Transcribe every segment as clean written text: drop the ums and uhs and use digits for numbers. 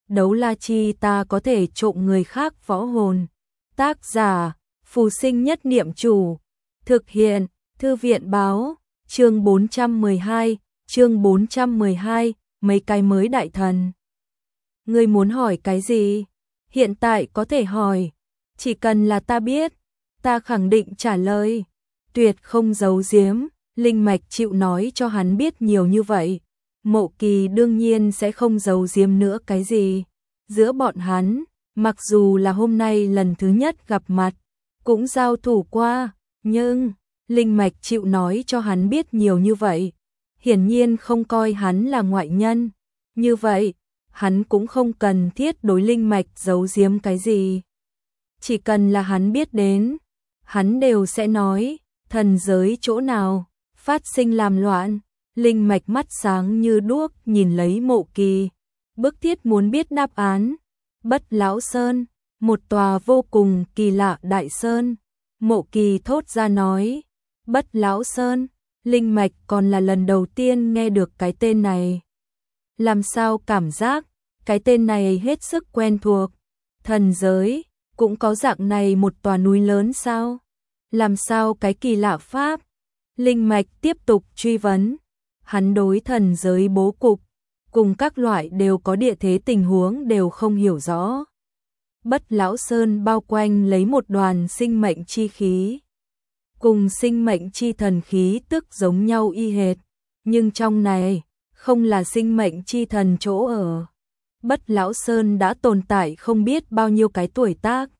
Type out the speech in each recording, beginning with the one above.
đấu la chi ta có thể trộm người khác võ hồn. Tác giả, Phù Sinh Nhất Niệm Chủ. Thực hiện, Thư viện báo, chương 412, mấy cái mới đại thần. Ngươi muốn hỏi cái gì? Hiện tại có thể hỏi, chỉ cần là ta biết, ta khẳng định trả lời. Tuyệt không giấu giếm, Linh Mạch chịu nói cho hắn biết nhiều như vậy. Mộ Kỳ đương nhiên sẽ không giấu giếm nữa cái gì. Giữa bọn hắn, mặc dù là hôm nay lần thứ nhất gặp mặt, cũng giao thủ qua, nhưng Linh Mạch chịu nói cho hắn biết nhiều như vậy. Hiển nhiên không coi hắn là ngoại nhân. Như vậy, hắn cũng không cần thiết đối Linh Mạch giấu giếm cái gì. Chỉ cần là hắn biết đến, hắn đều sẽ nói. Thần giới chỗ nào phát sinh làm loạn? Linh Mạch mắt sáng như đuốc nhìn lấy Mộ Kỳ, bức thiết muốn biết đáp án. Bất Lão Sơn, một tòa vô cùng kỳ lạ đại sơn. Mộ Kỳ thốt ra nói, Bất Lão Sơn. Linh Mạch còn là lần đầu tiên nghe được cái tên này. Làm sao cảm giác cái tên này hết sức quen thuộc? Thần giới cũng có dạng này một tòa núi lớn sao? Làm sao cái kỳ lạ pháp? Linh Mạch tiếp tục truy vấn. Hắn đối thần giới bố cục cùng các loại đều có địa thế tình huống đều không hiểu rõ. Bất Lão Sơn bao quanh lấy một đoàn sinh mệnh chi khí, cùng sinh mệnh chi thần khí tức giống nhau y hệt, nhưng trong này không là sinh mệnh chi thần chỗ ở. Bất Lão Sơn đã tồn tại không biết bao nhiêu cái tuổi tác.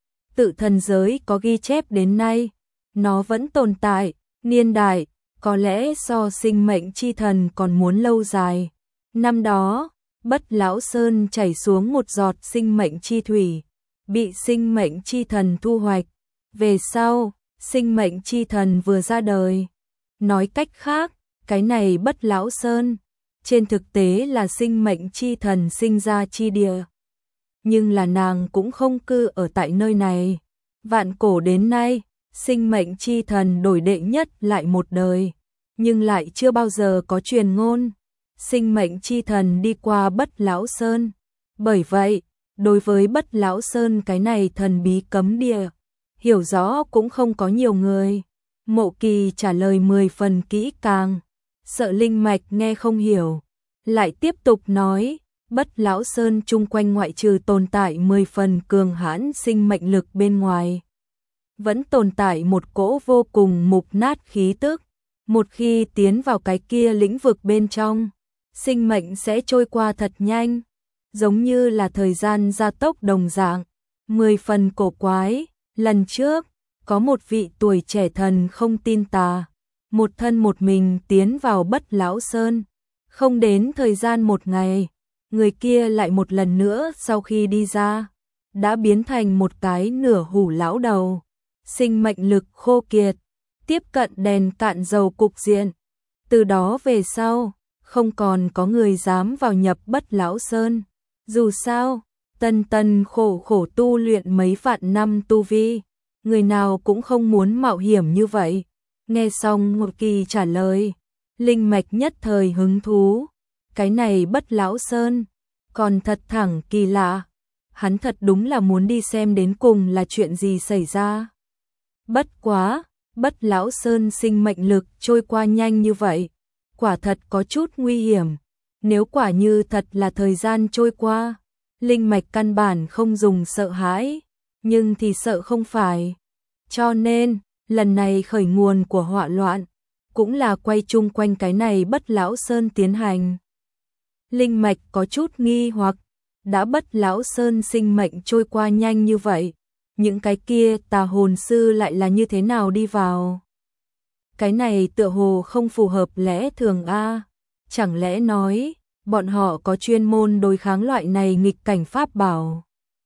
Tự thần giới có ghi chép đến nay, nó vẫn tồn tại, niên đại có lẽ so sinh mệnh chi thần còn muốn lâu dài. Năm đó, Bất Lão Sơn chảy xuống một giọt sinh mệnh chi thủy, bị sinh mệnh chi thần thu hoạch. Về sau, sinh mệnh chi thần vừa ra đời. Nói cách khác, cái này Bất Lão Sơn, trên thực tế là sinh mệnh chi thần sinh ra chi địa. Nhưng là nàng cũng không cư ở tại nơi này. Vạn cổ đến nay, sinh mệnh chi thần đổi đệ nhất lại một đời, nhưng lại chưa bao giờ có truyền ngôn sinh mệnh chi thần đi qua Bất Lão Sơn. Bởi vậy, đối với Bất Lão Sơn cái này thần bí cấm địa, hiểu rõ cũng không có nhiều người. Mộ Kỳ trả lời 10 phần kỹ càng, sợ Linh Mạch nghe không hiểu, lại tiếp tục nói, Bất Lão Sơn chung quanh ngoại trừ tồn tại 10 phần cường hãn sinh mệnh lực bên ngoài, vẫn tồn tại một cỗ vô cùng mục nát khí tức. Một khi tiến vào cái kia lĩnh vực bên trong, sinh mệnh sẽ trôi qua thật nhanh, giống như là thời gian gia tốc đồng dạng, 10 phần cổ quái. Lần trước, có một vị tuổi trẻ thần không tin tà, một thân một mình tiến vào Bất Lão Sơn. Không đến thời gian một ngày, người kia lại một lần nữa sau khi đi ra, đã biến thành một cái nửa hủ lão đầu. Sinh mệnh lực khô kiệt, tiếp cận đèn cạn dầu cục diện. Từ đó về sau, không còn có người dám vào nhập Bất Lão Sơn. Dù sao, tân khổ khổ tu luyện mấy vạn năm tu vi, người nào cũng không muốn mạo hiểm như vậy. Nghe xong Mộ Kỳ trả lời, Linh Mạch nhất thời hứng thú. Cái này Bất Lão Sơn còn thật thẳng kỳ lạ. Hắn thật đúng là muốn đi xem đến cùng là chuyện gì xảy ra. Bất quá, Bất Lão Sơn sinh mệnh lực trôi qua nhanh như vậy, quả thật có chút nguy hiểm. Nếu quả như thật là thời gian trôi qua, Linh Mạch căn bản không dùng sợ hãi, nhưng thì sợ không phải. Cho nên, lần này khởi nguồn của họa loạn, cũng là quay chung quanh cái này Bất Lão Sơn tiến hành. Linh Mạch có chút nghi hoặc, đã Bất Lão Sơn sinh mệnh trôi qua nhanh như vậy, những cái kia tà hồn sư lại là như thế nào đi vào? Cái này tựa hồ không phù hợp lẽ thường a. Chẳng lẽ nói, bọn họ có chuyên môn đối kháng loại này nghịch cảnh pháp bảo?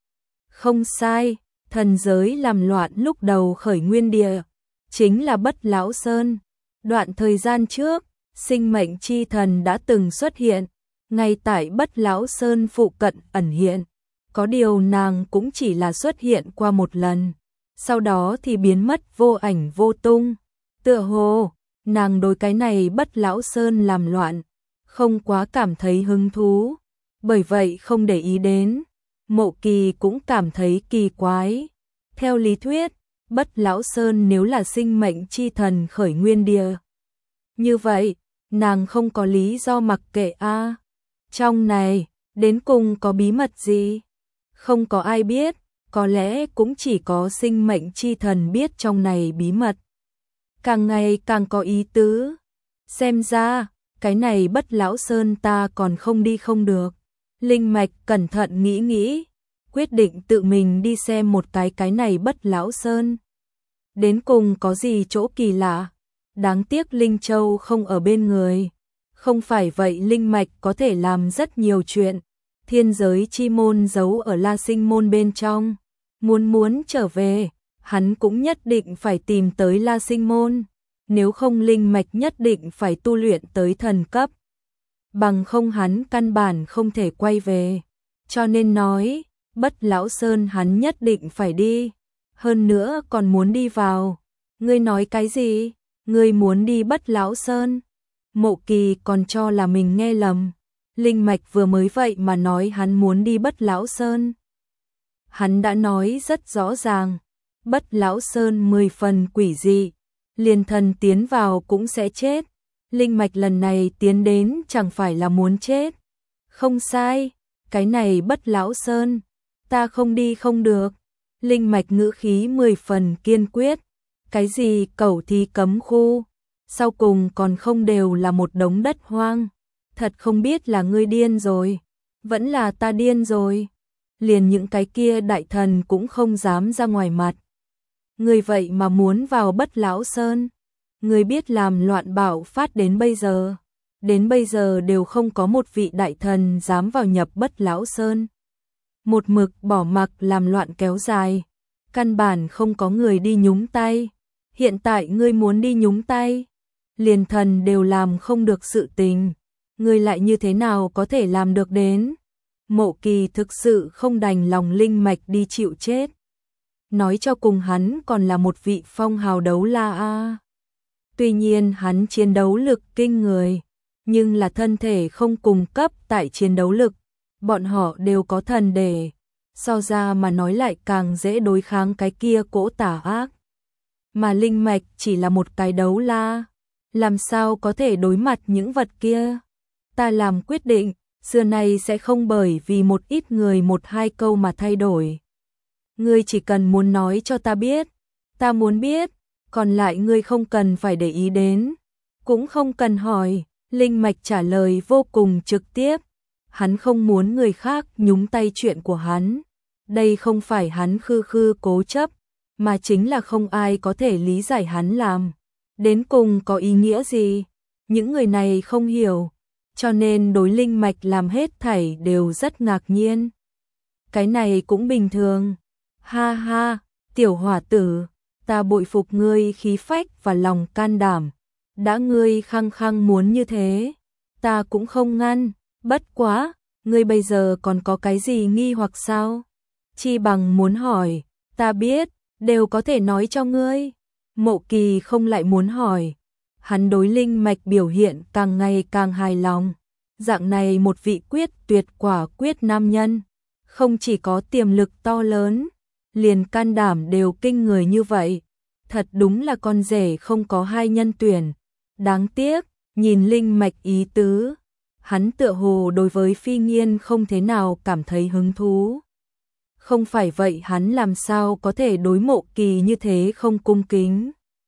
Không sai, thần giới làm loạn lúc đầu khởi nguyên địa, chính là Bất Lão Sơn. Đoạn thời gian trước, sinh mệnh chi thần đã từng xuất hiện, ngay tại Bất Lão Sơn phụ cận ẩn hiện. Có điều nàng cũng chỉ là xuất hiện qua một lần, sau đó thì biến mất vô ảnh vô tung. Tựa hồ, nàng đối cái này Bất Lão Sơn làm loạn, không quá cảm thấy hứng thú. bởi vậy không để ý đến. Mộ Kỳ cũng cảm thấy kỳ quái. Theo lý thuyết, Bất Lão Sơn nếu là sinh mệnh chi thần khởi nguyên địa, như vậy, nàng không có lý do mặc kệ a. Trong này, đến cùng có bí mật gì? Không có ai biết, có lẽ cũng chỉ có sinh mệnh chi thần biết trong này bí mật. Càng ngày càng có ý tứ. Xem ra, cái này Bất Lão Sơn ta còn không đi không được. Linh Mạch cẩn thận nghĩ, quyết định tự mình đi xem một cái này Bất Lão Sơn. Đến cùng có gì chỗ kỳ lạ? Đáng tiếc Linh Châu không ở bên người. Không phải vậy Linh Mạch có thể làm rất nhiều chuyện. Thiên giới chi môn giấu ở La Sinh môn bên trong. Muốn trở về, hắn cũng nhất định phải tìm tới La Sinh môn. Nếu không Linh Mạch nhất định phải tu luyện tới thần cấp. Bằng không hắn căn bản không thể quay về. Cho nên nói, Bất Lão Sơn hắn nhất định phải đi. Hơn nữa còn muốn đi vào. Ngươi nói cái gì? Ngươi muốn đi Bất Lão Sơn? Mộ Kỳ còn cho là mình nghe lầm. Linh Mạch vừa mới vậy mà nói hắn muốn đi Bất Lão Sơn. Hắn đã nói rất rõ ràng. Bất Lão Sơn 10 phần quỷ dị. Liền thần tiến vào cũng sẽ chết. Linh Mạch lần này tiến đến chẳng phải là muốn chết. Không sai, cái này Bất Lão Sơn, ta không đi không được. Linh Mạch ngữ khí 10 phần kiên quyết. Cái gì cẩu thì cấm khu, sau cùng còn không đều là một đống đất hoang. Thật không biết là ngươi điên rồi, vẫn là ta điên rồi. Liền những cái kia đại thần cũng không dám ra ngoài mặt. Ngươi vậy mà muốn vào Bất Lão Sơn. Ngươi biết làm loạn bạo phát đến bây giờ đều không có một vị đại thần dám vào nhập Bất Lão Sơn. Một mực bỏ mặc làm loạn kéo dài, căn bản không có người đi nhúng tay. Hiện tại ngươi muốn đi nhúng tay, liền thần đều làm không được sự tình, ngươi lại như thế nào có thể làm được đến? Mộ Kỳ thực sự không đành lòng Linh Mạch đi chịu chết. Nói cho cùng hắn còn là một vị phong hào đấu la a. Tuy nhiên hắn chiến đấu lực kinh người, nhưng là thân thể không cùng cấp tại chiến đấu lực. Bọn họ đều có thần để, so ra mà nói lại càng dễ đối kháng cái kia cỗ tà ác. Mà Linh Mạch chỉ là một cái đấu la, làm sao có thể đối mặt những vật kia? Ta làm quyết định, xưa nay sẽ không bởi vì một ít người một hai câu mà thay đổi. Ngươi chỉ cần muốn nói cho ta biết, ta muốn biết, còn lại ngươi không cần phải để ý đến, cũng không cần hỏi. Linh Mạch trả lời vô cùng trực tiếp, hắn không muốn người khác nhúng tay chuyện của hắn. Đây không phải hắn khư cố chấp, mà chính là không ai có thể lý giải hắn làm. Đến cùng có ý nghĩa gì? Những người này không hiểu, cho nên đối Linh Mạch làm hết thảy đều rất ngạc nhiên. Cái này cũng bình thường. Ha ha, tiểu hỏa tử, ta bội phục ngươi khí phách và lòng can đảm. Đã ngươi khăng khăng muốn như thế, ta cũng không ngăn. Bất quá, ngươi bây giờ còn có cái gì nghi hoặc sao? Chi bằng muốn hỏi, ta biết, đều có thể nói cho ngươi. Mộ Kỳ không lại muốn hỏi. Hắn đối Linh Mạch biểu hiện càng ngày càng hài lòng. Dạng này một vị quyết tuyệt quả quyết nam nhân, không chỉ có tiềm lực to lớn, liền can đảm đều kinh người như vậy. Thật đúng là con rể không có hai nhân tuyển. Đáng tiếc, nhìn Linh Mạch ý tứ, hắn tựa hồ đối với Phi Nghiên không thế nào cảm thấy hứng thú. Không phải vậy hắn làm sao có thể đối Mộ Kỳ như thế không cung kính.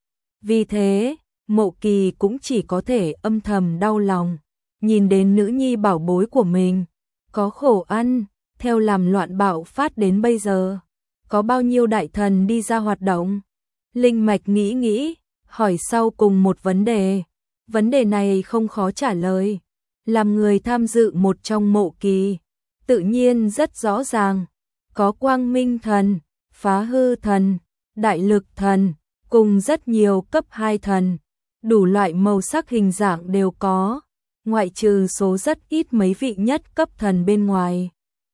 Vì thế, Mộ Kỳ cũng chỉ có thể âm thầm đau lòng, nhìn đến nữ nhi bảo bối của mình, có khổ ăn, theo làm loạn bạo phát đến bây giờ. Có bao nhiêu đại thần đi ra hoạt động? Linh Mạch nghĩ, hỏi sau cùng một vấn đề. Vấn đề này không khó trả lời. Làm người tham dự một trong Mộ Kỳ, tự nhiên rất rõ ràng. Có Quang Minh Thần, Phá Hư Thần, Đại Lực Thần, cùng rất nhiều cấp 2 thần. Đủ loại màu sắc hình dạng đều có, ngoại trừ số rất ít mấy vị nhất cấp thần bên ngoài.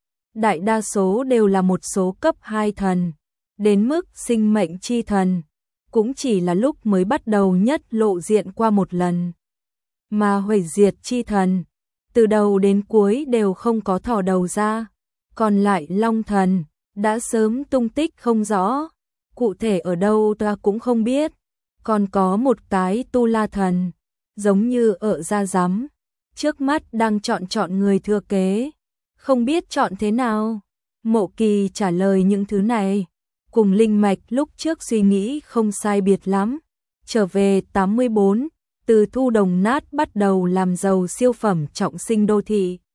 Đại đa số đều là một số cấp 2 thần, đến mức sinh mệnh chi thần, cũng chỉ là lúc mới bắt đầu nhất lộ diện qua một lần. Mà hủy diệt chi thần, từ đầu đến cuối đều không có thò đầu ra. Còn lại Long Thần đã sớm tung tích không rõ, cụ thể ở đâu ta cũng không biết. Còn có một cái Tu La Thần, giống như ở Gia Giám, trước mắt đang chọn người thừa kế, không biết chọn thế nào. Mộ Kỳ trả lời những thứ này, cùng Linh Mạch lúc trước suy nghĩ không sai biệt lắm. Trở về 84, từ thu đồng nát bắt đầu làm giàu siêu phẩm trọng sinh đô thị.